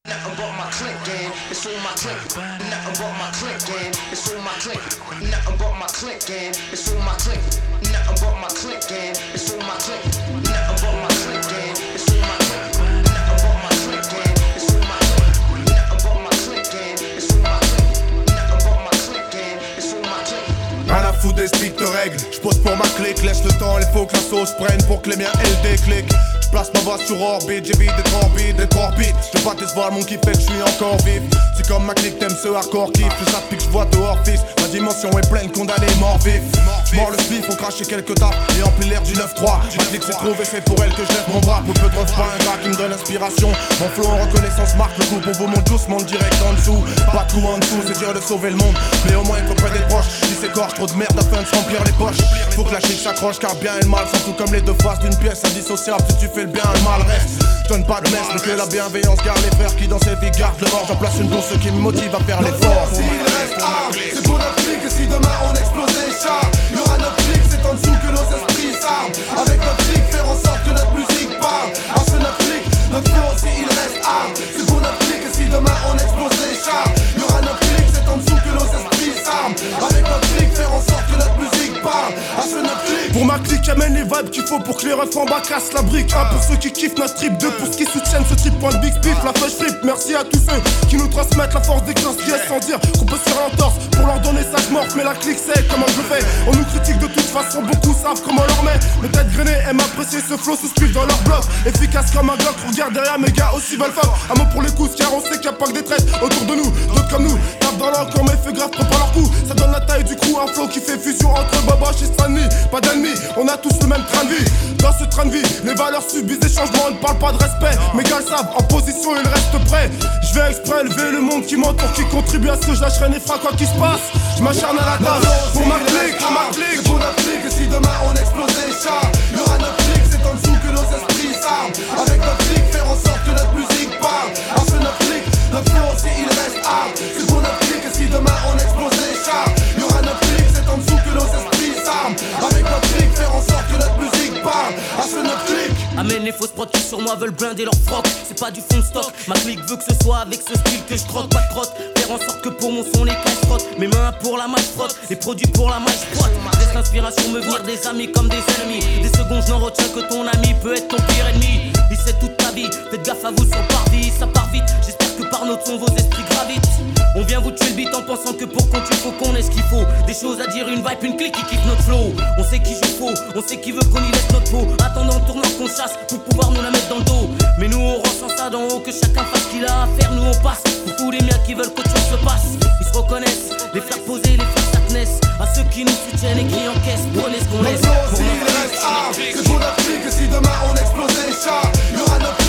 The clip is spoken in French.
Nothing but my clique, gang, it's all my clique. Nothing but my clique, gang, it's all my clique. Nothing but my clique, gang, it's all my clique. Nothing but my clique, gang, it's all my clique. Nothing but my clique, gang, it's all my clique. Nothing but my clique, gang, it's all my clique. Nothing but my clique, gang, it's all my clique. Nothing but my clique, gang, it's all my clique. Rien à foutre des strictes règles, j'pose pour ma clique, laisse le temps, il faut que la sauce prenne pour que les miens elles décliquent. Place ma voix sur orbite, j'évite d'être orbite. Je pas tes voir mon qui fait que je suis encore vif. C'est comme ma clique, t'aimes ce hardcore kiff. C'est ça depuis que je vois dehors fils. Ma dimension est pleine, condamné, mort vif. Mort le spliff, on cracher quelques tapes et emplit l'air du 9-3. Ma clique c'est trouvé, c'est pour elle que je lève mon bras. Peu de refrain, un gars qui me donne inspiration. Mon flow en reconnaissance marque le coup. Pour vous mon doucement direct en dessous. Pas tout en dessous, c'est dur de sauver le monde. Mais au moins être auprès des proches. Si c'est corps, trop de merde afin de s'emplir les poches. Faut que la clique s'accroche car bien et le mal sont tout comme les deux faces d'une pièce indissociable. Si tu fais le bien, le mal reste. Je donne pas de messe, mais que la bienveillance garde les frères qui dans ces vies gardent le mort. J'en place une bourse qui me motive à faire l'effort. S'il reste arme, c'est pour notre clique. Et si demain on explose les chars, y'aura notre clique, c'est en dessous que nos esprits s'arment. Avec notre clique, faire en sorte que notre musique parle. Parce que notre clique, notre flow, s'il reste arme, c'est pour notre clique. Et si demain on explose les chars, y'aura notre clique, c'est en dessous que nos esprits s'arment. Avec notre clique, faire en sorte que notre musique parle. Parce que notre clique. Pour ma clique, amène les vibes qu'il faut pour que les refs en bas cassent la brique. 1 pour ceux qui kiffent notre trip, 2 pour ceux qui soutiennent ce trip. Point de big spiff, la feuille flip. Merci à tous ceux qui nous transmettent la force des classes pièces sans dire qu'on peut se faire un torse pour leur donner ça je morte. Mais la clique c'est comment je le fais. On nous critique de toute façon, beaucoup savent comment on leur met. Mes têtes grainées aiment apprécier ce flow sous spiff dans leur bloc. Efficace comme un Glock, regarde derrière mes gars aussi veulent fuck. Un mot pour les coups car on sait qu'il n'y a pas que des traites autour de nous. D'autres comme nous, tapent dans l'encre mais fait grave prépare leur coup. Ça donne la taille du crew, un flow qui fait fusion entre Boboche et Stanley. Pas d'ennemis, on a tous le même train de vie. Dans ce train de vie, les valeurs subissent des changements, on ne parle pas de respect. Mes gars le savent, en position ils restent prêts. Je vais exprès élever le monde qui m'entoure, qui contribue à ce que je lâcherai les freins quoi qu'il se passe. Je m'acharne à la tâche, pour ma clique, pour ma clique. C'est pour notre clique, et si demain on explose les chars, y'aura notre clique, c'est en dessous que nos esprits s'arment. Avec notre clique, faire en sorte que notre musique parle. Parce que notre clique, notre flow, s'il reste arme, c'est pour notre clique, et si demain on explose les chars, y'aura notre clique, c'est en dessous que nos esprits s'arment. Avec notre clique, faire en sorte que notre musique parle. Parce que notre clique. Amène les fausses prods qui sur moi veulent blinder leur froc. C'est pas du fond stock, ma clique veut que ce soit avec ce style que je trotte. Pas de crotte, faire en sorte que pour mon son les caisses frottent. Mes mains pour la maille frotte, les produits pour la maille frotte. Laisse l'inspiration me venir des amis comme des ennemis. Des secondes je n'en retiens que ton ami peut être ton pire ennemi. Il sait toute ta vie, faites gaffe à vous sur le parvis, ça part vite. J'espère que par notre son vos esprits gravitent. On vient vous tuer le beat en pensant que pour qu'on tue faut qu'on ait ce qu'il faut. Des choses à dire, une vibe, une clique qui kiffe notre flow. On sait qui joue faux, on sait qui veut qu'on y laisse notre peau. Attendant tournant qu'on chasse pour pouvoir nous la mettre dans le dos. Mais nous on ressent ça d'en haut, que chacun fasse ce qu'il a à faire. Nous on passe pour tous les miens qui veulent qu'autre chose se passe. Ils se reconnaissent, les frères posés, les frères Satness. À ceux qui nous soutiennent et qui encaissent, prenez ce qu'on laisse. Pour notre clique, c'est pour notre clique, et si demain on explose les chars, y'aura notre